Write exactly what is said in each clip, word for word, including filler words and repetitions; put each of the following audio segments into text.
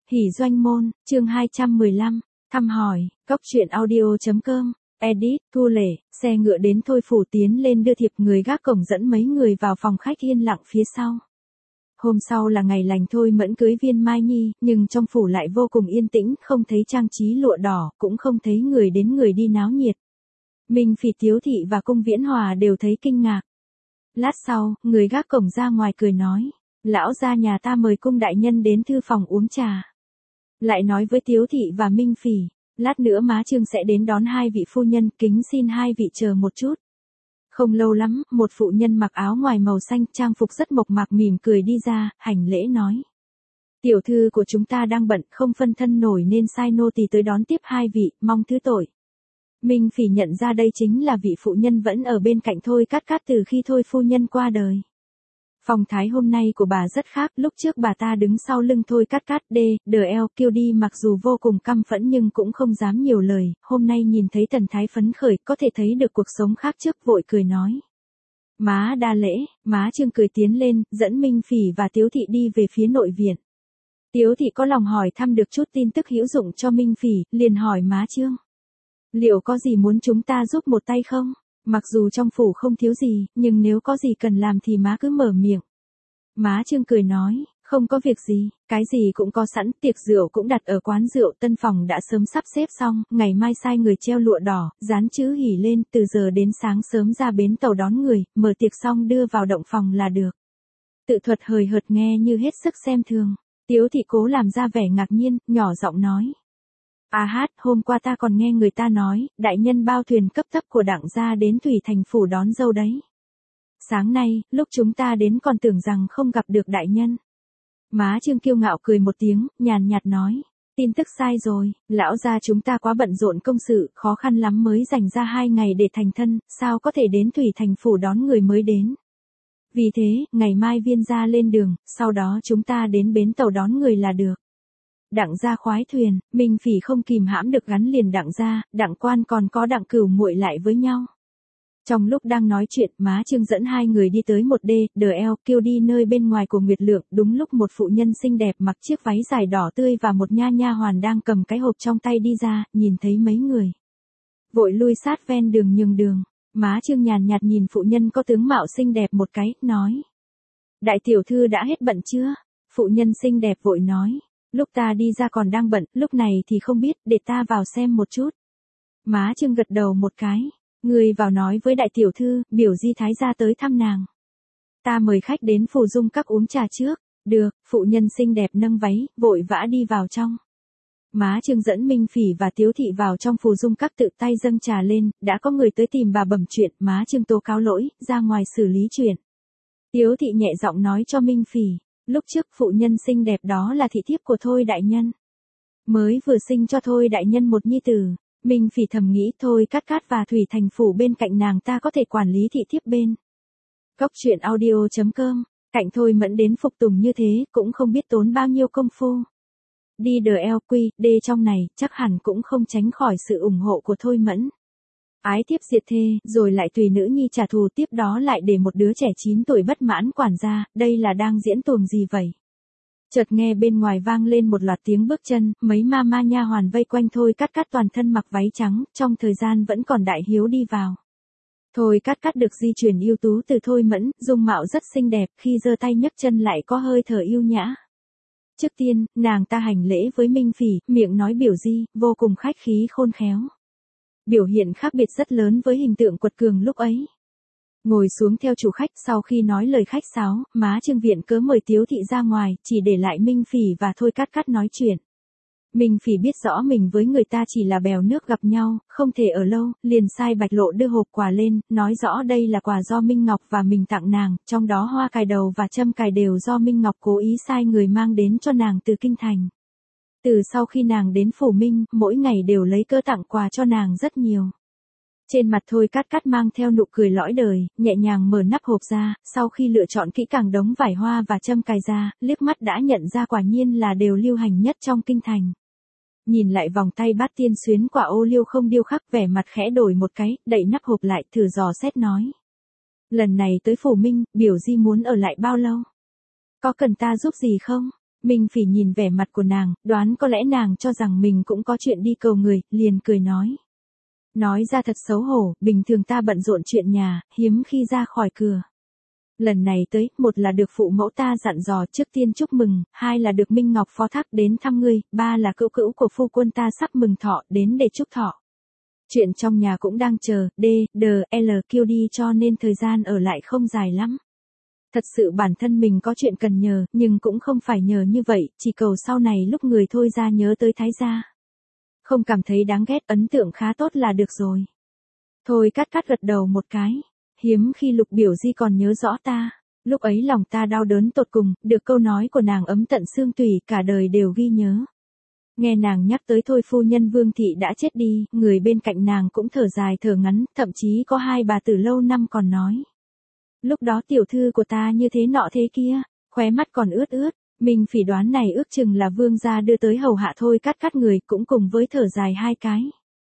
Hỷ doanh môn, chương hai trăm mười lăm, thăm hỏi, góc truyện audio.com, edit, Thu Lệ, xe ngựa đến Thôi Phủ tiến lên đưa thiệp, người gác cổng dẫn mấy người vào phòng khách yên lặng phía sau. Hôm sau là ngày lành Thôi Mẫn cưới Viên Mai Nhi, nhưng trong phủ lại vô cùng yên tĩnh, không thấy trang trí lụa đỏ, cũng không thấy người đến người đi náo nhiệt. Minh Phỉ, Tiếu Thị và Cung Viễn Hòa đều thấy kinh ngạc. Lát sau, người gác cổng ra ngoài cười nói, lão gia nhà ta mời Cung đại nhân đến thư phòng uống trà. Lại nói với Tiếu Thị và Minh Phỉ, lát nữa má Trương sẽ đến đón hai vị phu nhân, kính xin hai vị chờ một chút. Không lâu lắm, một phụ nhân mặc áo ngoài màu xanh, trang phục rất mộc mạc mỉm cười đi ra, hành lễ nói. Tiểu thư của chúng ta đang bận, không phân thân nổi nên sai nô tỳ tới đón tiếp hai vị, mong thứ tội. Minh Phỉ nhận ra đây chính là vị phụ nhân vẫn ở bên cạnh Thôi Cát Cát từ khi Thôi phu nhân qua đời. Phong thái hôm nay của bà rất khác, lúc trước bà ta đứng sau lưng Thôi Cát Cát đê, đờ eo, kêu đi mặc dù vô cùng căm phẫn nhưng cũng không dám nhiều lời, hôm nay nhìn thấy thần thái phấn khởi, có thể thấy được cuộc sống khác trước, vội cười nói. Má đa lễ, má Trương cười tiến lên, dẫn Minh Phỉ và Tiếu Thị đi về phía nội viện. Tiếu Thị có lòng hỏi thăm được chút tin tức hữu dụng cho Minh Phỉ, liền hỏi má Trương. Liệu có gì muốn chúng ta giúp một tay không? Mặc dù trong phủ không thiếu gì, nhưng nếu có gì cần làm thì má cứ mở miệng. Má Trương cười nói, không có việc gì, cái gì cũng có sẵn, tiệc rượu cũng đặt ở quán rượu, tân phòng đã sớm sắp xếp xong, ngày mai sai người treo lụa đỏ, dán chữ hỉ lên, từ giờ đến sáng sớm ra bến tàu đón người, mở tiệc xong đưa vào động phòng là được. Tự thuật hời hợt nghe như hết sức xem thường. Tiếu Thị cố làm ra vẻ ngạc nhiên, nhỏ giọng nói. À hát, hôm qua ta còn nghe người ta nói, đại nhân bao thuyền cấp tấp của Đặng gia đến Thủy Thành phủ đón dâu đấy. Sáng nay, lúc chúng ta đến còn tưởng rằng không gặp được đại nhân. Má Trương kiêu ngạo cười một tiếng, nhàn nhạt nói, tin tức sai rồi, lão gia chúng ta quá bận rộn công sự, khó khăn lắm mới dành ra hai ngày để thành thân, sao có thể đến Thủy Thành phủ đón người mới đến. Vì thế, ngày mai viên gia lên đường, sau đó chúng ta đến bến tàu đón người là được. Đặng gia khoái thuyền, Minh Phỉ không kìm hãm được gắn liền Đặng gia, Đặng quan còn có Đặng Cửu muội lại với nhau. Trong lúc đang nói chuyện, má Trương dẫn hai người đi tới một đê, đờ eo, kêu đi nơi bên ngoài của Nguyệt Lượng, đúng lúc một phụ nhân xinh đẹp mặc chiếc váy dài đỏ tươi và một nha nha hoàn đang cầm cái hộp trong tay đi ra, nhìn thấy mấy người. Vội lui sát ven đường nhường đường, má Trương nhàn nhạt nhìn phụ nhân có tướng mạo xinh đẹp một cái, nói. Đại tiểu thư đã hết bận chưa? Phụ nhân xinh đẹp vội nói. Lúc ta đi ra còn đang bận, lúc này thì không biết, để ta vào xem một chút. Má Trương gật đầu một cái, người vào nói với đại tiểu thư, biểu Di thái gia tới thăm nàng. Ta mời khách đến Phù Dung Các uống trà trước, được, phụ nhân xinh đẹp nâng váy, vội vã đi vào trong. Má Trương dẫn Minh Phỉ và Tiếu Thị vào trong Phù Dung Các tự tay dâng trà lên, đã có người tới tìm bà bẩm chuyện, má Trương tố cáo lỗi, ra ngoài xử lý chuyện. Tiếu Thị nhẹ giọng nói cho Minh Phỉ. Lúc trước phụ nhân xinh đẹp đó là thị thiếp của Thôi đại nhân. Mới vừa sinh cho Thôi đại nhân một nhi tử, Minh Phỉ thầm nghĩ Thôi Cát Cát và Thủy Thành phủ bên cạnh nàng ta có thể quản lý thị thiếp bên. Góc truyện audio.com, cạnh Thôi Mẫn đến phục tùng như thế, cũng không biết tốn bao nhiêu công phu. Đi đờ eo quy, đê trong này, chắc hẳn cũng không tránh khỏi sự ủng hộ của Thôi Mẫn. Ái thiếp diệt thê, rồi lại tùy nữ nhi trả thù, tiếp đó lại để một đứa trẻ chín tuổi bất mãn quản gia, đây là đang diễn tuồng gì vậy? Chợt nghe bên ngoài vang lên một loạt tiếng bước chân, mấy ma ma nha hoàn vây quanh Thôi Cát Cát toàn thân mặc váy trắng, trong thời gian vẫn còn đại hiếu đi vào. Thôi Cát Cát được di truyền ưu tú từ Thôi Mẫn, dung mạo rất xinh đẹp, khi giơ tay nhấc chân lại có hơi thở yêu nhã. Trước tiên, nàng ta hành lễ với Minh Phỉ, miệng nói biểu Di, vô cùng khách khí khôn khéo. Biểu hiện khác biệt rất lớn với hình tượng quật cường lúc ấy. Ngồi xuống theo chủ khách, sau khi nói lời khách sáo, má Trương viện cớ mời Tiếu Thị ra ngoài, chỉ để lại Minh Phỉ và Thôi Cát Cát nói chuyện. Minh Phỉ biết rõ mình với người ta chỉ là bèo nước gặp nhau, không thể ở lâu, liền sai Bạch Lộ đưa hộp quà lên, nói rõ đây là quà do Minh Ngọc và mình tặng nàng, trong đó hoa cài đầu và châm cài đều do Minh Ngọc cố ý sai người mang đến cho nàng từ kinh thành. Từ sau khi nàng đến phủ Minh, mỗi ngày đều lấy cớ tặng quà cho nàng rất nhiều. Trên mặt Thôi Cát Cát mang theo nụ cười lõi đời, nhẹ nhàng mở nắp hộp ra, sau khi lựa chọn kỹ càng đống vải hoa và châm cài ra, liếc mắt đã nhận ra quả nhiên là đều lưu hành nhất trong kinh thành. Nhìn lại vòng tay bát tiên xuyến quả ô liu không điêu khắc, vẻ mặt khẽ đổi một cái, đậy nắp hộp lại, thử dò xét nói. Lần này tới phủ Minh, biểu Di muốn ở lại bao lâu? Có cần ta giúp gì không? Minh Phỉ nhìn vẻ mặt của nàng, đoán có lẽ nàng cho rằng mình cũng có chuyện đi cầu người, liền cười nói. Nói ra thật xấu hổ, bình thường ta bận rộn chuyện nhà, hiếm khi ra khỏi cửa. Lần này tới, một là được phụ mẫu ta dặn dò trước tiên chúc mừng, hai là được Minh Ngọc phó thác đến thăm ngươi, ba là cữu cữu của phu quân ta sắp mừng thọ, đến để chúc thọ. Chuyện trong nhà cũng đang chờ, D, D, L, Q đi cho nên thời gian ở lại không dài lắm. Thật sự bản thân mình có chuyện cần nhờ, nhưng cũng không phải nhờ như vậy, chỉ cầu sau này lúc người thôi ra nhớ tới Thái gia. Không cảm thấy đáng ghét, ấn tượng khá tốt là được rồi. Thôi Cát Cát gật đầu một cái. Hiếm khi Lục biểu di còn nhớ rõ ta. Lúc ấy lòng ta đau đớn tột cùng, được câu nói của nàng ấm tận xương tủy, cả đời đều ghi nhớ. Nghe nàng nhắc tới thôi phu nhân Vương Thị đã chết đi, người bên cạnh nàng cũng thở dài thở ngắn, thậm chí có hai bà tử lâu năm còn nói. Lúc đó tiểu thư của ta như thế nọ thế kia, khóe mắt còn ướt ướt, mình phỉ đoán này ước chừng là Vương gia đưa tới hầu hạ Thôi Cát Cát người, cũng cùng với thở dài hai cái.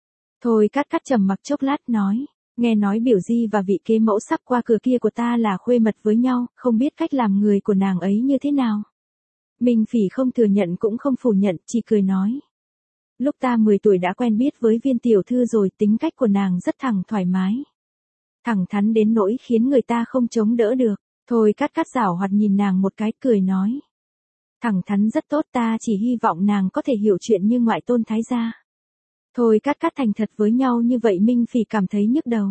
Thôi Cát Cát trầm mặc chốc lát nói, nghe nói biểu di và vị kế mẫu sắp qua cửa kia của ta là khuê mật với nhau, không biết cách làm người của nàng ấy như thế nào. Minh Phỉ không thừa nhận cũng không phủ nhận, chỉ cười nói. Lúc ta mười tuổi đã quen biết với Viên tiểu thư rồi, tính cách của nàng rất thẳng thoải mái. Thẳng thắn đến nỗi khiến người ta không chống đỡ được. Thôi Cát Cát giảo hoạt nhìn nàng một cái cười nói. Thẳng thắn rất tốt, ta chỉ hy vọng nàng có thể hiểu chuyện như ngoại tôn thái gia. Thôi Cát Cát thành thật với nhau như vậy Minh Phỉ cảm thấy nhức đầu.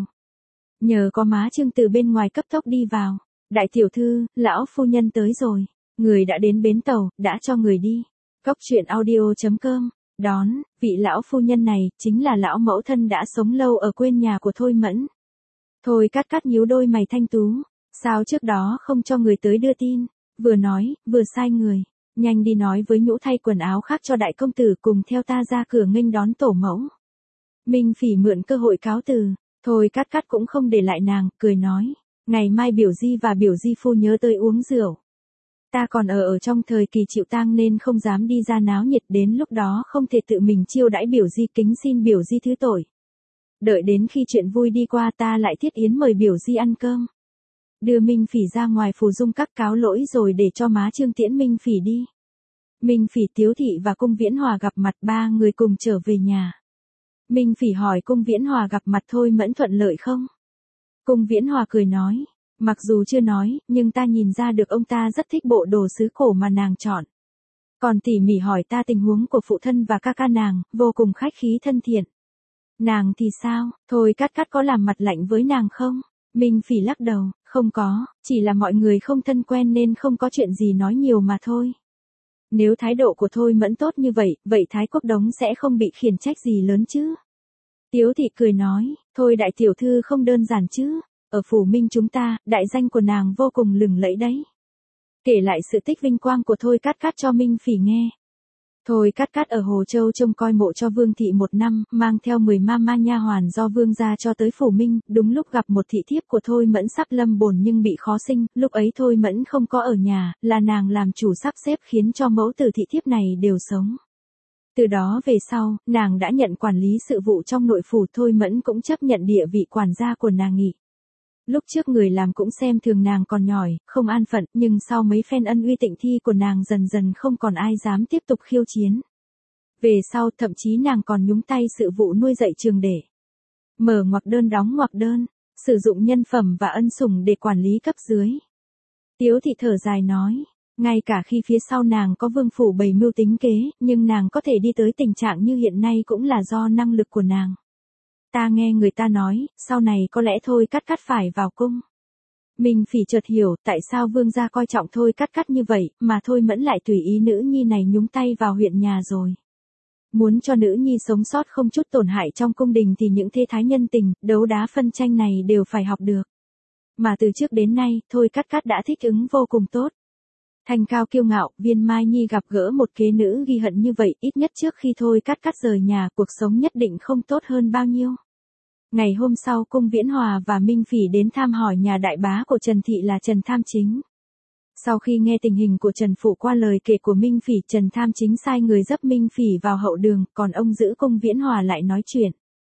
Nhờ có má Trương từ bên ngoài cấp tốc đi vào. Đại tiểu thư, lão phu nhân tới rồi. Người đã đến bến tàu, đã cho người đi. Cốc truyện audio chấm com. Đón, vị lão phu nhân này, chính là lão mẫu thân đã sống lâu ở quê nhà của Thôi Mẫn. Thôi Cát Cát nhíu đôi mày thanh tú. Sao trước đó không cho người tới đưa tin? Vừa nói, vừa sai người. Nhanh đi nói với Nhũ thay quần áo khác cho đại công tử cùng theo ta ra cửa nghênh đón tổ mẫu. Minh Phỉ mượn cơ hội cáo từ. Thôi Cát Cát cũng không để lại nàng, cười nói. Ngày mai biểu di và biểu di phu nhớ tới uống rượu. Ta còn ở ở trong thời kỳ chịu tang nên không dám đi ra náo nhiệt, đến lúc đó không thể tự mình chiêu đãi biểu di, kính xin biểu di thứ tội. Đợi đến khi chuyện vui đi qua ta lại thiết yến mời biểu di ăn cơm. Đưa Minh Phỉ ra ngoài phù dung các cáo lỗi rồi để cho má Trương tiễn Minh Phỉ đi. Minh Phỉ, Tiếu Thị và Cung Viễn Hòa gặp mặt, ba người cùng trở về nhà. Minh Phỉ hỏi Cung Viễn Hòa gặp mặt Thôi Mẫn thuận lợi không? Cung Viễn Hòa cười nói. Mặc dù chưa nói, nhưng ta nhìn ra được ông ta rất thích bộ đồ sứ cổ mà nàng chọn. Còn tỉ mỉ hỏi ta tình huống của phụ thân và ca ca nàng, vô cùng khách khí thân thiện. Nàng thì sao, Thôi Cát Cát có làm mặt lạnh với nàng không? Minh Phỉ lắc đầu, không có, chỉ là mọi người không thân quen nên không có chuyện gì nói nhiều mà thôi. Nếu thái độ của Thôi Mẫn tốt như vậy, vậy Thái Quốc Đống sẽ không bị khiển trách gì lớn chứ? Tiếu Thị cười nói, thôi đại tiểu thư không đơn giản chứ. Ở phủ Minh chúng ta, đại danh của nàng vô cùng lừng lẫy đấy. Kể lại sự tích vinh quang của Thôi Cát Cát cho Minh Phỉ nghe. Thôi Cát Cát ở Hồ Châu trông coi mộ cho Vương Thị một năm, mang theo mười ma ma nha hoàn do Vương gia cho tới phủ Minh, đúng lúc gặp một thị thiếp của Thôi Mẫn sắp lâm bồn nhưng bị khó sinh, lúc ấy Thôi Mẫn không có ở nhà, là nàng làm chủ sắp xếp khiến cho mẫu tử thị thiếp này đều sống. Từ đó về sau, nàng đã nhận quản lý sự vụ trong nội phủ, Thôi Mẫn cũng chấp nhận địa vị quản gia của nàng nghỉ. Lúc trước người làm cũng xem thường nàng còn nhỏi, không an phận, nhưng sau mấy phen ân uy tịnh thi của nàng dần dần không còn ai dám tiếp tục khiêu chiến. Về sau thậm chí nàng còn nhúng tay sự vụ nuôi dạy trường để. Mở ngoặc đơn đóng ngoặc đơn, sử dụng nhân phẩm và ân sủng để quản lý cấp dưới. Tiếu Thị thở dài nói, ngay cả khi phía sau nàng có vương phủ bày mưu tính kế, nhưng nàng có thể đi tới tình trạng như hiện nay cũng là do năng lực của nàng. Ta nghe người ta nói, sau này có lẽ Thôi Cát Cát phải vào cung. Minh Phỉ chợt hiểu tại sao Vương gia coi trọng Thôi Cát Cát như vậy, mà Thôi Mẫn lại tùy ý nữ nhi này nhúng tay vào huyện nhà rồi. Muốn cho nữ nhi sống sót không chút tổn hại trong cung đình thì những thế thái nhân tình, đấu đá phân tranh này đều phải học được. Mà từ trước đến nay, Thôi Cát Cát đã thích ứng vô cùng tốt. Thanh cao kiêu ngạo, Viên Mai Nhi gặp gỡ một kế nữ ghi hận như vậy, ít nhất trước khi Thôi Cát Cát rời nhà, cuộc sống nhất định không tốt hơn bao nhiêu. Ngày hôm sau, Cung Viễn Hòa và Minh Phỉ đến thăm hỏi nhà đại bá của Trần Thị là Trần Tham Chính. Sau khi nghe tình hình của Trần Phụ qua lời kể của Minh Phỉ, Trần Tham Chính sai người dấp Minh Phỉ vào hậu đường, còn ông giữ Cung Viễn Hòa lại nói chuyện.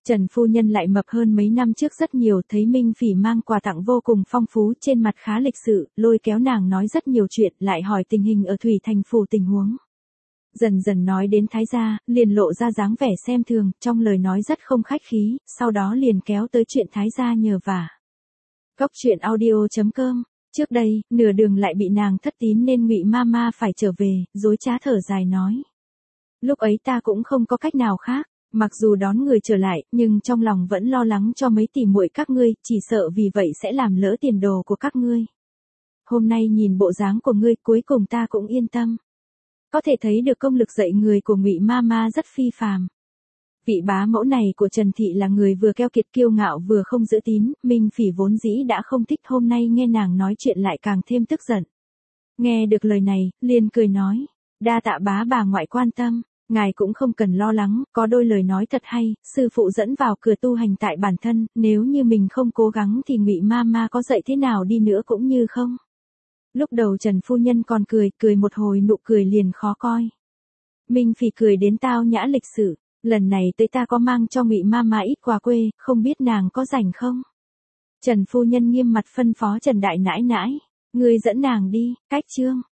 Trần phu nhân lại mập hơn mấy năm trước rất nhiều, thấy Minh Phỉ mang quà tặng vô cùng phong phú, trên mặt khá lịch sự, lôi kéo nàng nói rất nhiều chuyện, lại hỏi tình hình ở Thủy Thành phủ tình huống. Dần dần nói đến Thái gia, liền lộ ra dáng vẻ xem thường, trong lời nói rất không khách khí, sau đó liền kéo tới chuyện Thái gia nhờ vả. Cốc truyện audio chấm com. Trước đây, nửa đường lại bị nàng thất tín nên Ngụy Mama phải trở về, dối trá thở dài nói. Lúc ấy ta cũng không có cách nào khác, mặc dù đón người trở lại, nhưng trong lòng vẫn lo lắng cho mấy tỷ muội các ngươi, chỉ sợ vì vậy sẽ làm lỡ tiền đồ của các ngươi. Hôm nay nhìn bộ dáng của ngươi, cuối cùng ta cũng yên tâm. Có thể thấy được công lực dạy người của Ngụy Mama rất phi phàm. Vị bá mẫu này của Trần Thị là người vừa keo kiệt kiêu ngạo vừa không giữ tín, Minh Phỉ vốn dĩ đã không thích, hôm nay nghe nàng nói chuyện lại càng thêm tức giận. Nghe được lời này, liền cười nói, đa tạ bá bà ngoại quan tâm, ngài cũng không cần lo lắng, có đôi lời nói thật hay, sư phụ dẫn vào cửa tu hành tại bản thân, nếu như mình không cố gắng thì Ngụy Mama có dạy thế nào đi nữa cũng như không. Lúc đầu Trần phu nhân còn cười, cười một hồi nụ cười liền khó coi. Minh Phỉ cười đến tao nhã lịch sự. Lần này tới ta có mang cho Ngụy Mama ít quà quê, không biết nàng có rảnh không? Trần phu nhân nghiêm mặt phân phó Trần đại nãi nãi, ngươi dẫn nàng đi, cách chương.